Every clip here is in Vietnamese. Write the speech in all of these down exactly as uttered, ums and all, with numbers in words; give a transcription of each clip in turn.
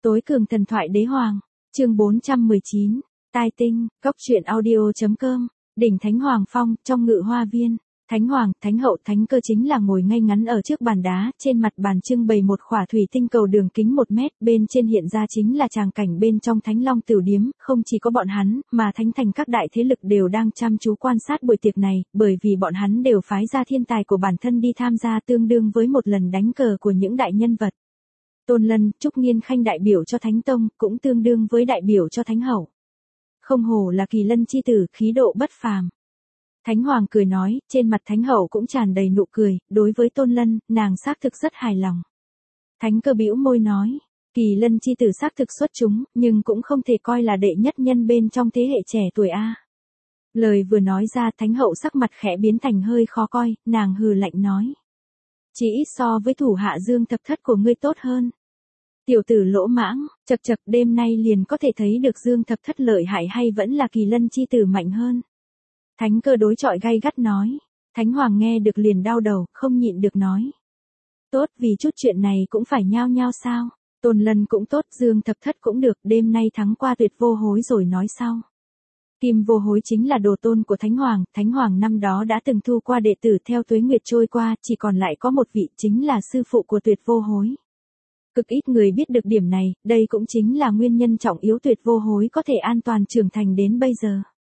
Tối cường thần thoại đế hoàng, chương bốn trăm mười chín, tai tinh, góc truyện audio.com, đỉnh Thánh Hoàng Phong, trong ngự hoa viên. Thánh Hoàng, Thánh Hậu, Thánh Cơ chính là ngồi ngay ngắn ở trước bàn đá, trên mặt bàn trưng bày một khỏa thủy tinh cầu đường kính một mét, bên trên hiện ra chính là tràng cảnh bên trong Thánh Long Tửu Điếm, không chỉ có bọn hắn, mà Thánh Thành các đại thế lực đều đang chăm chú quan sát buổi tiệc này, bởi vì bọn hắn đều phái ra thiên tài của bản thân đi tham gia tương đương với một lần đánh cờ của những đại nhân vật. Tôn Lân, Trúc Nghiên Khanh đại biểu cho Thánh Tông, cũng tương đương với đại biểu cho Thánh Hậu. Không hổ là kỳ lân chi tử, khí độ bất phàm. Thánh Hoàng cười nói, trên mặt Thánh Hậu cũng tràn đầy nụ cười, đối với Tôn Lân, nàng xác thực rất hài lòng. Thánh Cơ bĩu môi nói, kỳ lân chi tử xác thực xuất chúng, nhưng cũng không thể coi là đệ nhất nhân bên trong thế hệ trẻ tuổi A. Lời vừa nói ra, Thánh Hậu sắc mặt khẽ biến thành hơi khó coi, nàng hừ lạnh nói. Chỉ ít so với thủ hạ Dương Thập Thất của ngươi tốt hơn. Tiểu tử lỗ mãng, chật chật đêm nay liền có thể thấy được Dương Thập Thất lợi hại hay vẫn là kỳ lân chi tử mạnh hơn. Thánh Cơ đối chọi gay gắt nói. Thánh Hoàng nghe được liền đau đầu, không nhịn được nói. Tốt, vì chút chuyện này cũng phải nhao nhao sao. Tôn Lân cũng tốt, Dương Thập Thất cũng được, đêm nay thắng qua Tuyệt Vô Hối rồi nói sau. Kim Vô Hối chính là đồ tôn của Thánh Hoàng, Thánh Hoàng năm đó đã từng thu qua đệ tử theo tuế nguyệt trôi qua, chỉ còn lại có một vị chính là sư phụ của Tuyệt Vô Hối. Cực ít người biết được điểm này, đây cũng chính là nguyên nhân trọng yếu Tuyệt Vô Hối có thể an toàn trưởng thành đến bây giờ.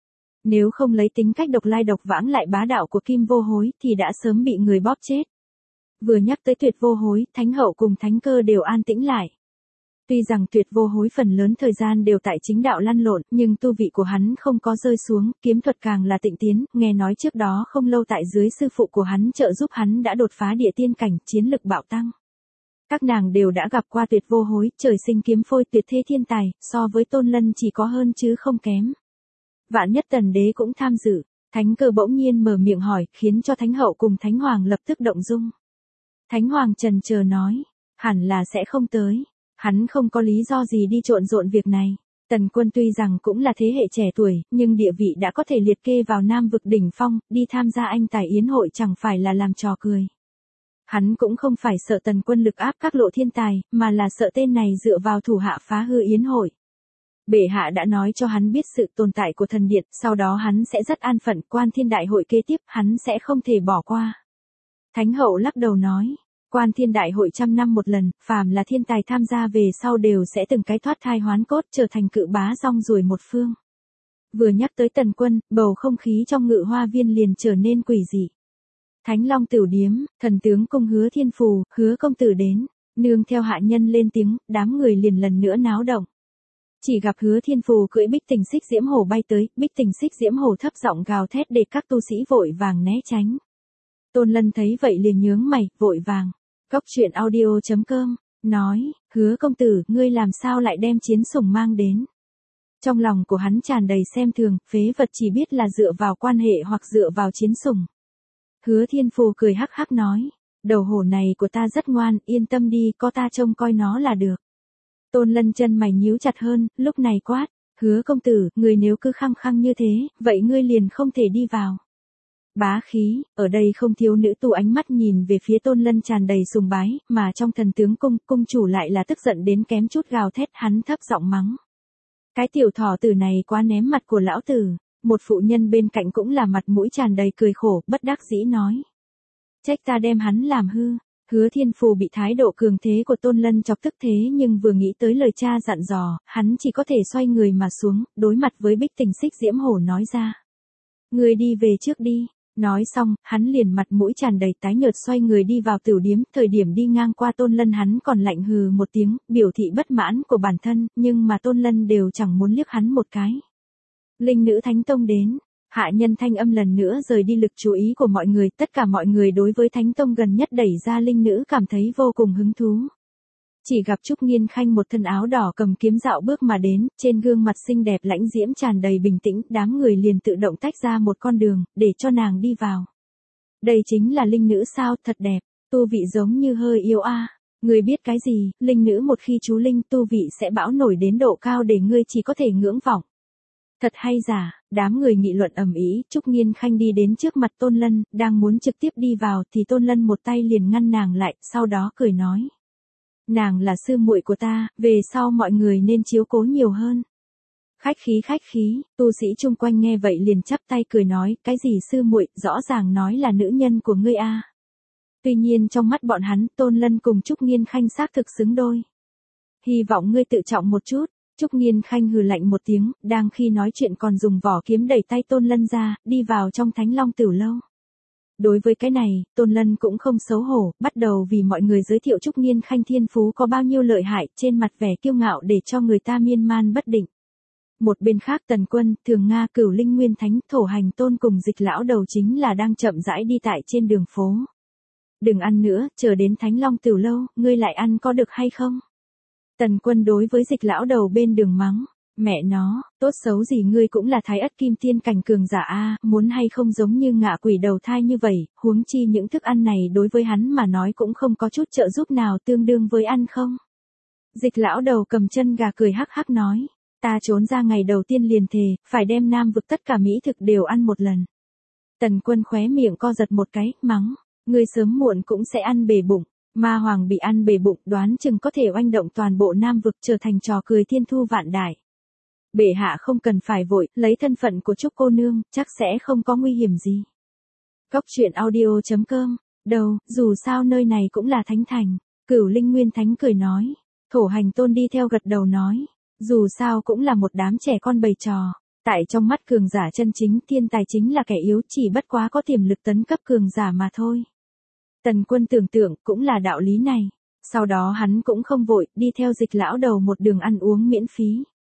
Nếu không lấy tính cách độc lai độc vãng lại bá đạo của Kim Vô Hối thì đã sớm bị người bóp chết. Vừa nhắc tới Tuyệt Vô Hối, Thánh Hậu cùng Thánh Cơ đều an tĩnh lại. Tuy rằng Tuyệt Vô Hối phần lớn thời gian đều tại chính đạo lăn lộn, nhưng tu vị của hắn không có rơi xuống, kiếm thuật càng là tịnh tiến, nghe nói trước đó không lâu tại dưới sư phụ của hắn trợ giúp hắn đã đột phá địa tiên cảnh, chiến lực bạo tăng. Các nàng đều đã gặp qua Tuyệt Vô Hối, trời sinh kiếm phôi tuyệt thế thiên tài, so với Tôn Lân chỉ có hơn chứ không kém. Vạn nhất Tần Đế cũng tham dự, Thánh Cơ bỗng nhiên mở miệng hỏi, khiến cho Thánh Hậu cùng Thánh Hoàng lập tức động dung. Thánh Hoàng chần chờ nói, hẳn là sẽ không tới, hắn không có lý do gì đi trộn rộn việc này. Tần Quân tuy rằng cũng là thế hệ trẻ tuổi, nhưng địa vị đã có thể liệt kê vào Nam vực đỉnh phong, đi tham gia anh tài yến hội chẳng phải là làm trò cười. Hắn cũng không phải sợ Tần Quân lực áp các lộ thiên tài, mà là sợ tên này dựa vào thủ hạ phá hư yến hội. Bệ hạ đã nói cho hắn biết sự tồn tại của thần điện, sau đó hắn sẽ rất an phận, Quan Thiên Đại Hội kế tiếp, hắn sẽ không thể bỏ qua. Thánh Hậu lắc đầu nói, Quan Thiên Đại Hội trăm năm một lần, phàm là thiên tài tham gia về sau đều sẽ từng cái thoát thai hoán cốt trở thành cự bá rong ruổi một phương. Vừa nhắc tới Tần Quân, bầu không khí trong ngự hoa viên liền trở nên quỷ dị. Thánh Long Tửu Điếm, thần tướng cung Hứa Thiên Phù, Hứa công tử đến, nương theo hạ nhân lên tiếng, đám người liền lần nữa náo động. Chỉ gặp Hứa Thiên Phù cưỡi Bích Tình Xích Diễm Hổ bay tới, Bích Tình Xích Diễm Hổ thấp giọng gào thét để các tu sĩ vội vàng né tránh. Tôn Lân thấy vậy liền nhướng mày, vội vàng. Góc truyện audio.com, nói, Hứa công tử, ngươi làm sao lại đem chiến sủng mang đến. Trong lòng của hắn tràn đầy xem thường, phế vật chỉ biết là dựa vào quan hệ hoặc dựa vào chiến sủng. Hứa Thiên Phù cười hắc hắc nói, đầu hổ này của ta rất ngoan, yên tâm đi, có ta trông coi nó là được. Tôn Lân chân mày nhíu chặt hơn, lúc này quát, Hứa công tử, người nếu cứ khăng khăng như thế, vậy ngươi liền không thể đi vào. Bá khí, ở đây không thiếu nữ tu ánh mắt nhìn về phía Tôn Lân tràn đầy sùng bái, mà trong thần tướng cung, cung chủ lại là tức giận đến kém chút gào thét, hắn thấp giọng mắng. Cái tiểu thỏ tử này quá ném mặt của lão tử, một phụ nhân bên cạnh cũng là mặt mũi tràn đầy cười khổ, bất đắc dĩ nói. Trách ta đem hắn làm hư. Hứa Thiên Phù bị thái độ cường thế của Tôn Lân chọc tức thế nhưng vừa nghĩ tới lời cha dặn dò, hắn chỉ có thể xoay người mà xuống, đối mặt với Bích Tình Xích Diễm Hổ nói ra. Người đi về trước đi. Nói xong, hắn liền mặt mũi tràn đầy tái nhợt xoay người đi vào tửu điếm, thời điểm đi ngang qua Tôn Lân hắn còn lạnh hừ một tiếng, biểu thị bất mãn của bản thân, nhưng mà Tôn Lân đều chẳng muốn liếc hắn một cái. Linh nữ Thánh Tông đến. Hạ nhân thanh âm lần nữa rời đi lực chú ý của mọi người, tất cả mọi người đối với Thánh Tông gần nhất đẩy ra linh nữ cảm thấy vô cùng hứng thú. Chỉ gặp Trúc Nghiên Khanh một thân áo đỏ cầm kiếm dạo bước mà đến, trên gương mặt xinh đẹp lãnh diễm tràn đầy bình tĩnh, đám người liền tự động tách ra một con đường, để cho nàng đi vào. Đây chính là linh nữ sao, thật đẹp, tu vị giống như hơi yêu a. À. Người biết cái gì, linh nữ một khi chú linh tu vị sẽ bão nổi đến độ cao để ngươi chỉ có thể ngưỡng vọng. Thật hay giả, đám người nghị luận ầm ĩ, Trúc Nghiên Khanh đi đến trước mặt Tôn Lân, đang muốn trực tiếp đi vào thì Tôn Lân một tay liền ngăn nàng lại, sau đó cười nói. Nàng là sư muội của ta, về sau mọi người nên chiếu cố nhiều hơn. Khách khí khách khí, tu sĩ chung quanh nghe vậy liền chắp tay cười nói, cái gì sư muội, rõ ràng nói là nữ nhân của ngươi a. Tuy nhiên trong mắt bọn hắn, Tôn Lân cùng Trúc Nghiên Khanh xác thực xứng đôi. Hy vọng ngươi tự trọng một chút. Trúc Nghiên Khanh hừ lạnh một tiếng, đang khi nói chuyện còn dùng vỏ kiếm đẩy tay Tôn Lân ra, đi vào trong Thánh Long Tửu Lâu. Đối với cái này, Tôn Lân cũng không xấu hổ, bắt đầu vì mọi người giới thiệu Trúc Nghiên Khanh thiên phú có bao nhiêu lợi hại, trên mặt vẻ kiêu ngạo để cho người ta miên man bất định. Một bên khác Tần Quân, Thường Nga, Cửu Linh Nguyên Thánh, Thổ Hành Tôn cùng Dịch Lão Đầu chính là đang chậm rãi đi tại trên đường phố. Đừng ăn nữa, chờ đến Thánh Long Tửu Lâu, ngươi lại ăn có được hay không? Tần Quân đối với Dịch Lão Đầu bên đường mắng, mẹ nó, tốt xấu gì ngươi cũng là Thái Ất Kim Tiên cảnh cường giả a, muốn hay không giống như ngạ quỷ đầu thai như vậy, huống chi những thức ăn này đối với hắn mà nói cũng không có chút trợ giúp nào tương đương với ăn không. Dịch Lão Đầu cầm chân gà cười hắc hắc nói, ta trốn ra ngày đầu tiên liền thề, phải đem Nam vực tất cả mỹ thực đều ăn một lần. Tần Quân khóe miệng co giật một cái, mắng, ngươi sớm muộn cũng sẽ ăn bể bụng. Ma Hoàng bị ăn bể bụng đoán chừng có thể oanh động toàn bộ Nam vực trở thành trò cười thiên thu vạn đại. Bệ hạ không cần phải vội, lấy thân phận của Trúc cô nương, chắc sẽ không có nguy hiểm gì. Cốc truyện audio chấm com, đâu, dù sao nơi này cũng là thánh thành. Cửu Linh Nguyên Thánh cười nói. Thổ Hành Tôn đi theo gật đầu nói. Dù sao cũng là một đám trẻ con bày trò. Tại trong mắt cường giả chân chính, thiên tài chính là kẻ yếu, chỉ bất quá có tiềm lực tấn cấp cường giả mà thôi. Tần Quân tưởng tượng cũng là đạo lý này. Sau đó hắn cũng không vội, đi theo Dịch Lão Đầu một đường ăn uống miễn phí.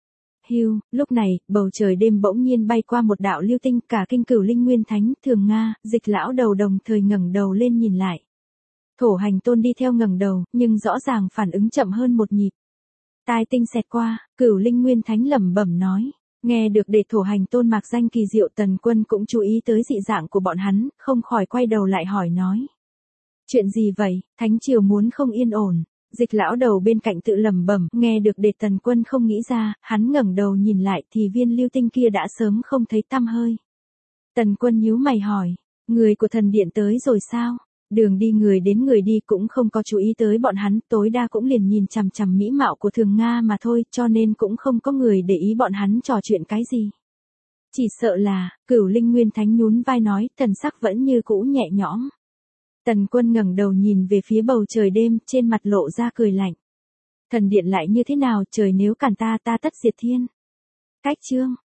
Hưu, lúc này, bầu trời đêm bỗng nhiên bay qua một đạo lưu tinh, cả kinh Cửu Linh Nguyên Thánh, Thường Nga, Dịch Lão Đầu đồng thời ngẩng đầu lên nhìn lại. Thổ Hành Tôn đi theo ngẩng đầu, nhưng rõ ràng phản ứng chậm hơn một nhịp. Tai tinh xẹt qua, Cửu Linh Nguyên Thánh lẩm bẩm nói. Nghe được để Thổ Hành Tôn mạc danh kỳ diệu, Tần Quân cũng chú ý tới dị dạng của bọn hắn, không khỏi quay đầu lại hỏi nói. Chuyện gì vậy, Thánh Triều muốn không yên ổn. Dịch Lão Đầu bên cạnh tự lẩm bẩm, nghe được để Tần Quân không nghĩ ra, hắn ngẩng đầu nhìn lại thì viên lưu tinh kia đã sớm không thấy tăm hơi. Tần Quân nhíu mày hỏi, người của thần điện tới rồi sao? Đường đi người đến người đi cũng không có chú ý tới bọn hắn, tối đa cũng liền nhìn chằm chằm mỹ mạo của Thường Nga mà thôi, cho nên cũng không có người để ý bọn hắn trò chuyện cái gì. Chỉ sợ là, Cửu Linh Nguyên Thánh nhún vai nói, thần sắc vẫn như cũ nhẹ nhõm. Tần Quân ngẩng đầu nhìn về phía bầu trời đêm, trên mặt lộ ra cười lạnh. Thần điện lại như thế nào, trời nếu cản ta ta tất diệt thiên. Cách chương